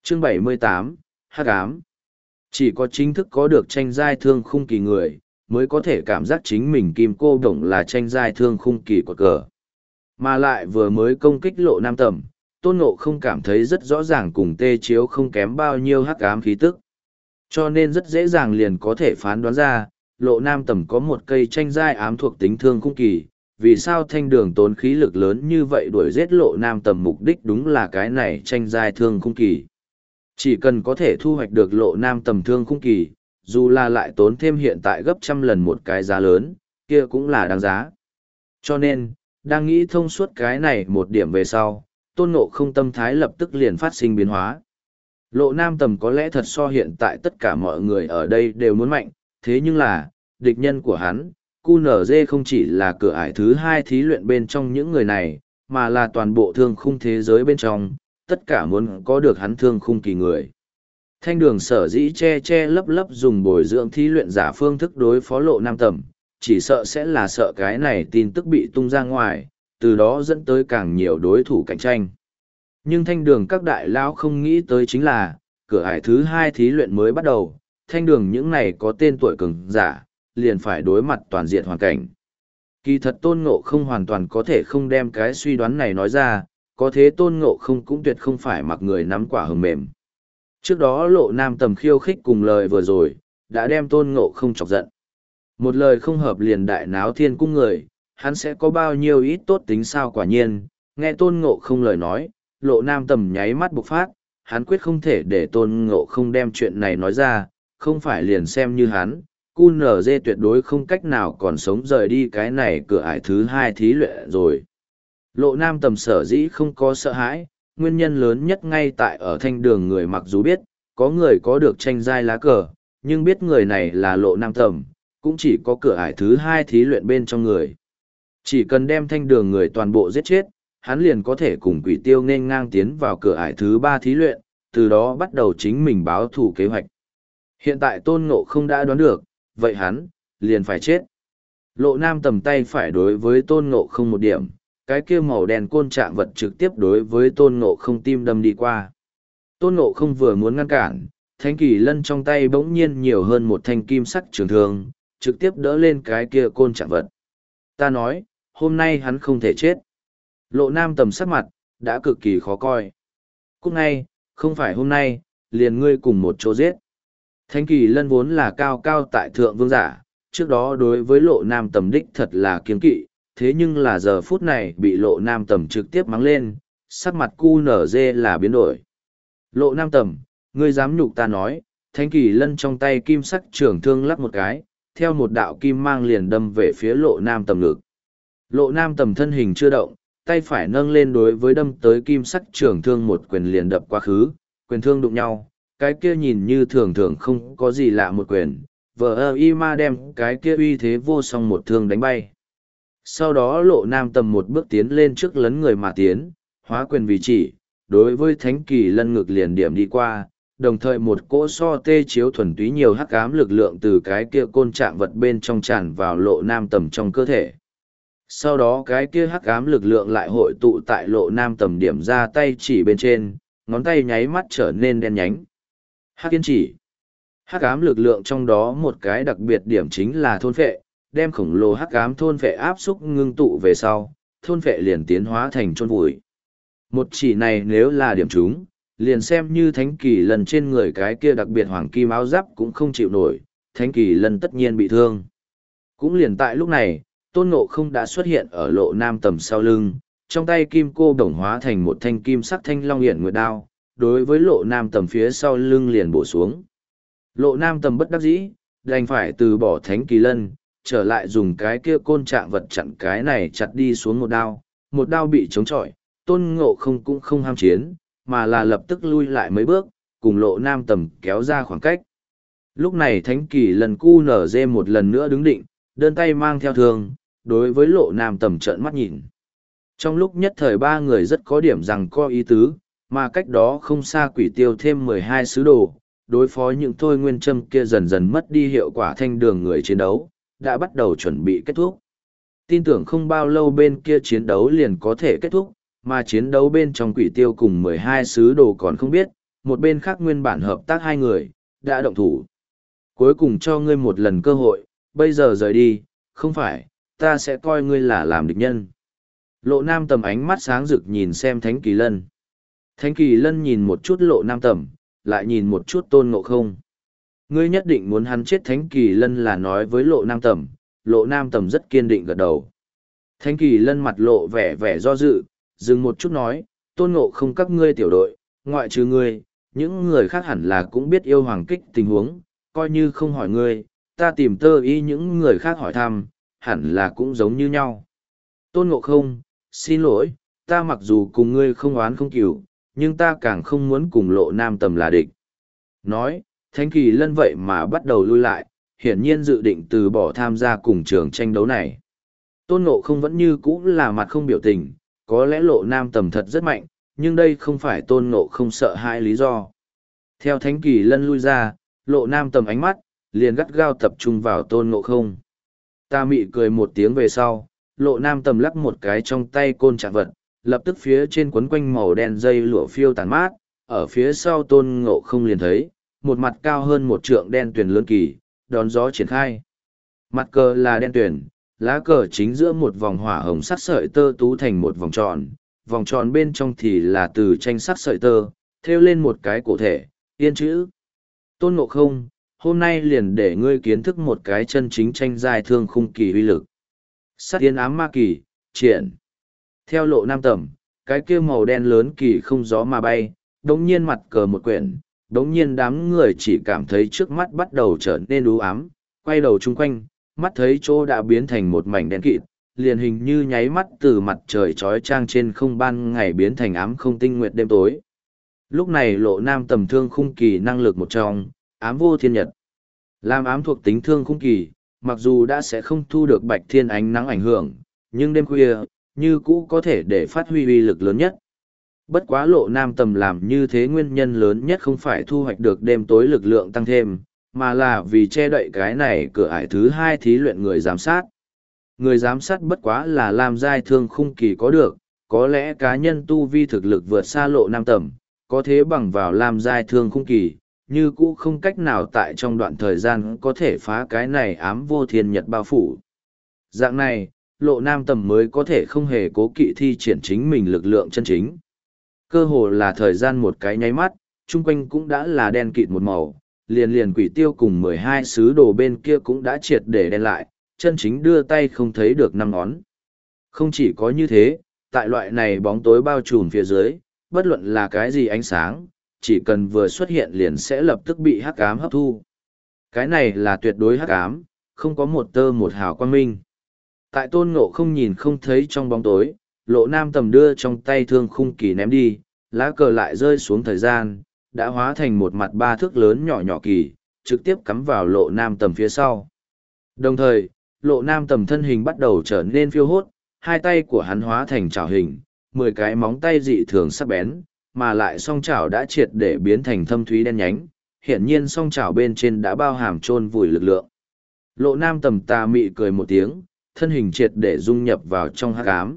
Chương 78, Hắc ám. Chỉ có chính thức có được tranh giai thương khung kỳ người, mới có thể cảm giác chính mình kim cô đồng là tranh giai thương khung kỳ của cờ. Mà lại vừa mới công kích Lộ Nam Tầm, Tôn Ngộ không cảm thấy rất rõ ràng cùng Tê Chiếu không kém bao nhiêu hắc ám khí tức. Cho nên rất dễ dàng liền có thể phán đoán ra, Lộ Nam Tầm có một cây tranh giai ám thuộc tính thương khung kỳ. Vì sao Thanh Đường tốn khí lực lớn như vậy đuổi giết Lộ Nam Tầm, mục đích đúng là cái này tranh giai thương khung kỳ. Chỉ cần có thể thu hoạch được Lộ Nam Tầm thương khung kỳ, dù là lại tốn thêm hiện tại gấp trăm lần một cái giá lớn, kia cũng là đáng giá. Cho nên, đang nghĩ thông suốt cái này một điểm về sau, Tôn Ngộ không tâm thái lập tức liền phát sinh biến hóa. Lộ Nam Tầm có lẽ thật so hiện tại tất cả mọi người ở đây đều muốn mạnh, thế nhưng là, địch nhân của hắn, QNZ không chỉ là cửa ải thứ hai thí luyện bên trong những người này, mà là toàn bộ thương khung thế giới bên trong, tất cả muốn có được hắn thương khung kỳ người. Thanh Đường sở dĩ che che lấp lấp dùng bồi dưỡng thí luyện giả phương thức đối phó Lộ Nam Tầm, chỉ sợ sẽ là sợ cái này tin tức bị tung ra ngoài, từ đó dẫn tới càng nhiều đối thủ cạnh tranh. Nhưng Thanh Đường các đại lão không nghĩ tới chính là, cửa ải thứ hai thí luyện mới bắt đầu, Thanh Đường những này có tên tuổi cường giả, liền phải đối mặt toàn diện hoàn cảnh. Kỳ thật Tôn Ngộ không hoàn toàn có thể không đem cái suy đoán này nói ra, có thế Tôn Ngộ không cũng tuyệt không phải mặc người nắm quả hờm mềm. Trước đó Lộ Nam Tầm khiêu khích cùng lời vừa rồi, đã đem Tôn Ngộ không chọc giận. Một lời không hợp liền đại náo thiên cung người, hắn sẽ có bao nhiêu ít tốt tính sao. Quả nhiên, nghe Tôn Ngộ không lời nói, Lộ Nam Tầm nháy mắt bộc phát, hắn quyết không thể để Tôn Ngộ không đem chuyện này nói ra, không phải liền xem như hắn, QNZ tuyệt đối không cách nào còn sống rời đi cái này cửa ải thứ hai thí luyện rồi. Lộ Nam Tầm sở dĩ không có sợ hãi, nguyên nhân lớn nhất ngay tại ở Thanh Đường người mặc dù biết, có người có được tranh giai lá cờ, nhưng biết người này là Lộ Nam Tầm, cũng chỉ có cửa ải thứ hai thí luyện bên trong người. Chỉ cần đem Thanh Đường người toàn bộ giết chết, hắn liền có thể cùng Quỷ Tiêu nên ngang tiến vào cửa ải thứ ba thí luyện, từ đó bắt đầu chính mình báo thủ kế hoạch. Hiện tại Tôn Ngộ không đã đoán được, vậy hắn, liền phải chết. Lộ Nam Tầm tay phải đối với Tôn Ngộ không một điểm, cái kia màu đen côn trạng vật trực tiếp đối với Tôn Ngộ không tim đâm đi qua. Tôn Ngộ không vừa muốn ngăn cản, Thánh Kỳ Lân trong tay bỗng nhiên nhiều hơn một thanh kim sắc trường thương, trực tiếp đỡ lên cái kia côn trạng vật. Ta nói, hôm nay hắn không thể chết. Lộ Nam Tầm sắc mặt, đã cực kỳ khó coi. Cúc ngay, không phải hôm nay, liền ngươi cùng một chỗ giết. Thánh Kỳ Lân vốn là cao cao tại thượng vương giả, trước đó đối với Lộ Nam Tầm đích thật là kiêng kỵ, thế nhưng là giờ phút này bị Lộ Nam Tầm trực tiếp mắng lên, sắc mặt QNZ là biến đổi. Lộ Nam Tầm, ngươi dám nhục ta nói, Thánh Kỳ Lân trong tay kim sắc trường thương lắc một cái, theo một đạo kim mang liền đâm về phía Lộ Nam Tầm ngực. Lộ Nam Tầm thân hình chưa động, tay phải nâng lên đối với đâm tới kim sắc trường thương một quyền liền đập quá khứ, quyền thương đụng nhau, cái kia nhìn như thường thường không có gì lạ một quyền, vờ y ma đem cái kia uy thế vô song một thương đánh bay. Sau đó Lộ Nam Tầm một bước tiến lên trước lấn người mà tiến, hóa quyền vì chỉ, đối với Thánh Kỳ Lân ngực liền điểm đi qua, đồng thời một cỗ so tê chiếu thuần túy nhiều hắc ám lực lượng từ cái kia côn trạng vật bên trong tràn vào Lộ Nam Tầm trong cơ thể. Sau đó cái kia hắc ám lực lượng lại hội tụ tại Lộ Nam Tầm điểm ra tay chỉ bên trên, ngón tay nháy mắt trở nên đen nhánh. Hắc Yên Chỉ. Hắc ám lực lượng trong đó một cái đặc biệt điểm chính là thôn phệ, đem khổng lồ hắc ám thôn phệ áp xúc ngưng tụ về sau, thôn phệ liền tiến hóa thành chôn vùi. Một chỉ này nếu là điểm trúng, liền xem như Thánh Kỳ Lân trên người cái kia đặc biệt hoàng kim áo giáp cũng không chịu nổi, Thánh Kỳ Lân tất nhiên bị thương. Cũng liền tại lúc này, Tôn Ngộ không đã xuất hiện ở Lộ Nam Tầm sau lưng, trong tay kim cô đồng hóa thành một thanh kim sắc thanh long hiển nguyệt đao, đối với Lộ Nam Tầm phía sau lưng liền bổ xuống. Lộ Nam Tầm bất đắc dĩ, đành phải từ bỏ Thánh Kỳ Lân, trở lại dùng cái kia côn trạng vật chặn cái này chặt đi xuống một đao bị chống chọi, Tôn Ngộ không cũng không ham chiến, mà là lập tức lui lại mấy bước, cùng Lộ Nam Tầm kéo ra khoảng cách. Lúc này Thánh Kỳ Lân QNZ một lần nữa đứng định, đơn tay mang theo thương, đối với Lộ Nam Tầm trợn mắt nhìn. Trong lúc nhất thời ba người rất có điểm rằng có ý tứ, mà cách đó không xa Quỷ Tiêu thêm 12 sứ đồ, đối phó những thôi nguyên châm kia dần dần mất đi hiệu quả. Thanh Đường người chiến đấu, đã bắt đầu chuẩn bị kết thúc. Tin tưởng không bao lâu bên kia chiến đấu liền có thể kết thúc, mà chiến đấu bên trong Quỷ Tiêu cùng 12 sứ đồ còn không biết, một bên khác nguyên bản hợp tác hai người, đã động thủ. Cuối cùng cho ngươi một lần cơ hội, bây giờ rời đi, không phải, ta sẽ coi ngươi là làm địch nhân. Lộ Nam Tầm ánh mắt sáng rực nhìn xem Thánh Kỳ Lân. Thánh Kỳ Lân nhìn một chút Lộ Nam Tầm, lại nhìn một chút Tôn Ngộ Không. Ngươi nhất định muốn hắn chết. Thánh Kỳ Lân là nói với Lộ Nam Tầm, Lộ Nam Tầm rất kiên định gật đầu. Thánh Kỳ Lân mặt lộ vẻ do dự, dừng một chút nói, Tôn Ngộ Không các ngươi tiểu đội, ngoại trừ ngươi, những người khác hẳn là cũng biết yêu hoàng kích tình huống, coi như không hỏi ngươi, ta tìm tơ y những người khác hỏi thăm, hẳn là cũng giống như nhau. Tôn Ngộ Không, xin lỗi, ta mặc dù cùng ngươi không oán không cừu, nhưng ta càng không muốn cùng Lộ Nam Tầm là địch. Nói, Thánh Kỳ Lân vậy mà bắt đầu lui lại, hiển nhiên dự định từ bỏ tham gia cùng trường tranh đấu này. Tôn Ngộ Không vẫn như cũ là mặt không biểu tình, có lẽ Lộ Nam Tầm thật rất mạnh, nhưng đây không phải Tôn Ngộ Không sợ hãi lý do. Theo Thánh Kỳ Lân lui ra, Lộ Nam Tầm ánh mắt, liền gắt gao tập trung vào Tôn Ngộ Không. Ta mị cười một tiếng về sau, Lộ Nam Tầm lắc một cái trong tay côn trạng vật, lập tức phía trên quấn quanh màu đen dây lụa phiêu tàn mát, ở phía sau Tôn Ngộ Không liền thấy, một mặt cao hơn một trượng đen tuyền lớn kỳ, đón gió triển khai. Mặt cờ là đen tuyền, lá cờ chính giữa một vòng hỏa hồng sắc sợi tơ tú thành một vòng tròn bên trong thì là từ tranh sắc sợi tơ, thêu lên một cái cổ thể, yên chữ. Tôn Ngộ Không, hôm nay liền để ngươi kiến thức một cái chân chính tranh giai thương khung kỳ uy lực. Sát yên ám ma kỳ, triển. Theo Lộ Nam Tầm, cái kia màu đen lớn kỳ không gió mà bay, đống nhiên mặt cờ một quyển, đống nhiên đám người chỉ cảm thấy trước mắt bắt đầu trở nên u ám, quay đầu chung quanh, mắt thấy chỗ đã biến thành một mảnh đen kịt, liền hình như nháy mắt từ mặt trời trói trang trên không ban ngày biến thành ám không tinh nguyệt đêm tối. Lúc này Lộ Nam Tầm thương khung kỳ năng lực một trong, ám vô thiên nhật. Làm ám thuộc tính thương khung kỳ, mặc dù đã sẽ không thu được bạch thiên ánh nắng ảnh hưởng, nhưng đêm khuya, như cũ có thể để phát huy uy lực lớn nhất. Bất quá Lộ Nam Tầm làm như thế nguyên nhân lớn nhất không phải thu hoạch được đêm tối lực lượng tăng thêm, mà là vì che đậy cái này cửa ải thứ hai thí luyện người giám sát. Người giám sát bất quá là làm giai thương khung kỳ có được, có lẽ cá nhân tu vi thực lực vượt xa Lộ Nam Tầm, có thế bằng vào làm giai thương khung kỳ, như cũ không cách nào tại trong đoạn thời gian có thể phá cái này ám vô thiên nhật bao phủ. Dạng này, Lộ Nam Tầm mới có thể không hề cố kỵ thi triển chính mình lực lượng chân chính. Cơ hồ là thời gian một cái nháy mắt, chung quanh cũng đã là đen kịt một màu, liền quỷ tiêu cùng 12 sứ đồ bên kia cũng đã triệt để đen lại, chân chính đưa tay không thấy được năm ngón. Không chỉ có như thế, tại loại này bóng tối bao trùm phía dưới, bất luận là cái gì ánh sáng, chỉ cần vừa xuất hiện liền sẽ lập tức bị hắc ám hấp thu. Cái này là tuyệt đối hắc ám, không có một tơ một hào quang minh. Tại Tôn Ngộ Không nhìn không thấy trong bóng tối, Lộ Nam Tầm đưa trong tay thương khung kỳ ném đi, lá cờ lại rơi xuống thời gian, đã hóa thành một mặt 3 thước lớn nhỏ nhỏ kỳ, trực tiếp cắm vào Lộ Nam Tầm phía sau. Đồng thời, Lộ Nam Tầm thân hình bắt đầu trở nên phiêu hốt, hai tay của hắn hóa thành chảo hình, 10 cái móng tay dị thường sắc bén, mà lại song chảo đã triệt để biến thành thâm thúy đen nhánh, hiển nhiên song chảo bên trên đã bao hàm chôn vùi lực lượng. Lộ Nam Tầm tà mị cười một tiếng, thân hình triệt để dung nhập vào trong hắc ám.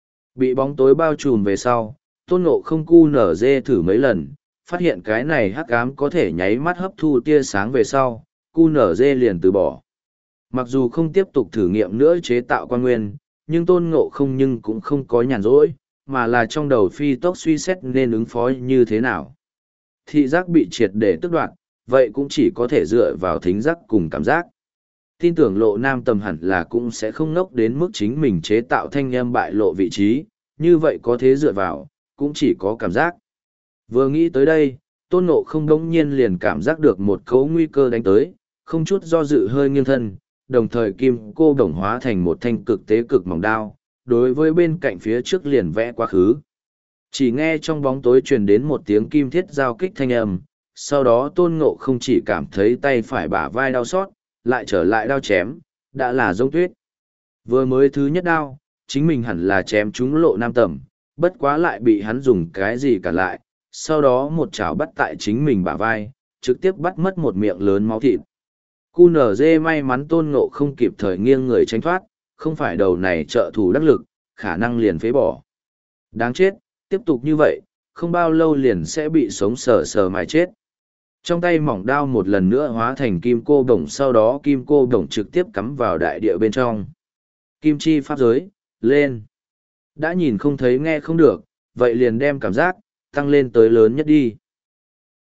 Bị bóng tối bao trùm về sau, Tôn Ngộ Không cu nở dê thử mấy lần, phát hiện cái này hắc ám có thể nháy mắt hấp thu tia sáng về sau, cu nở dê liền từ bỏ. Mặc dù không tiếp tục thử nghiệm nữa chế tạo quan nguyên, nhưng Tôn Ngộ Không nhưng cũng không có nhàn rỗi, mà là trong đầu phi tốc suy xét nên ứng phó như thế nào. Thị giác bị triệt để tước đoạt, vậy cũng chỉ có thể dựa vào thính giác cùng cảm giác. Tin tưởng Lộ Nam Tầm hẳn là cũng sẽ không ngốc đến mức chính mình chế tạo thanh âm bại lộ vị trí, như vậy có thế dựa vào, cũng chỉ có cảm giác. Vừa nghĩ tới đây, Tôn Ngộ Không đống nhiên liền cảm giác được một cấu nguy cơ đánh tới, không chút do dự hơi nghiêng thân, đồng thời kim cô đồng hóa thành một thanh cực tế cực mỏng đao, đối với bên cạnh phía trước liền vẽ quá khứ. Chỉ nghe trong bóng tối truyền đến một tiếng kim thiết giao kích thanh âm, sau đó Tôn Ngộ Không chỉ cảm thấy tay phải bả vai đau xót, lại trở lại đao chém, đã là giống tuyết. Vừa mới thứ nhất đao, chính mình hẳn là chém trúng Lộ Nam Tầm, bất quá lại bị hắn dùng cái gì cả lại, sau đó một chảo bắt tại chính mình bả vai, trực tiếp bắt mất một miệng lớn máu thịt. Cu nở dê may mắn Tôn Ngộ Không kịp thời nghiêng người tránh thoát, không phải đầu này trợ thủ đắc lực, khả năng liền phế bỏ. Đáng chết, tiếp tục như vậy, không bao lâu liền sẽ bị sống sờ sờ mài chết. Trong tay mỏng đao một lần nữa hóa thành kim cô đồng, sau đó kim cô đồng trực tiếp cắm vào đại địa bên trong. Kim chi pháp giới, lên. Đã nhìn không thấy nghe không được, vậy liền đem cảm giác, tăng lên tới lớn nhất đi.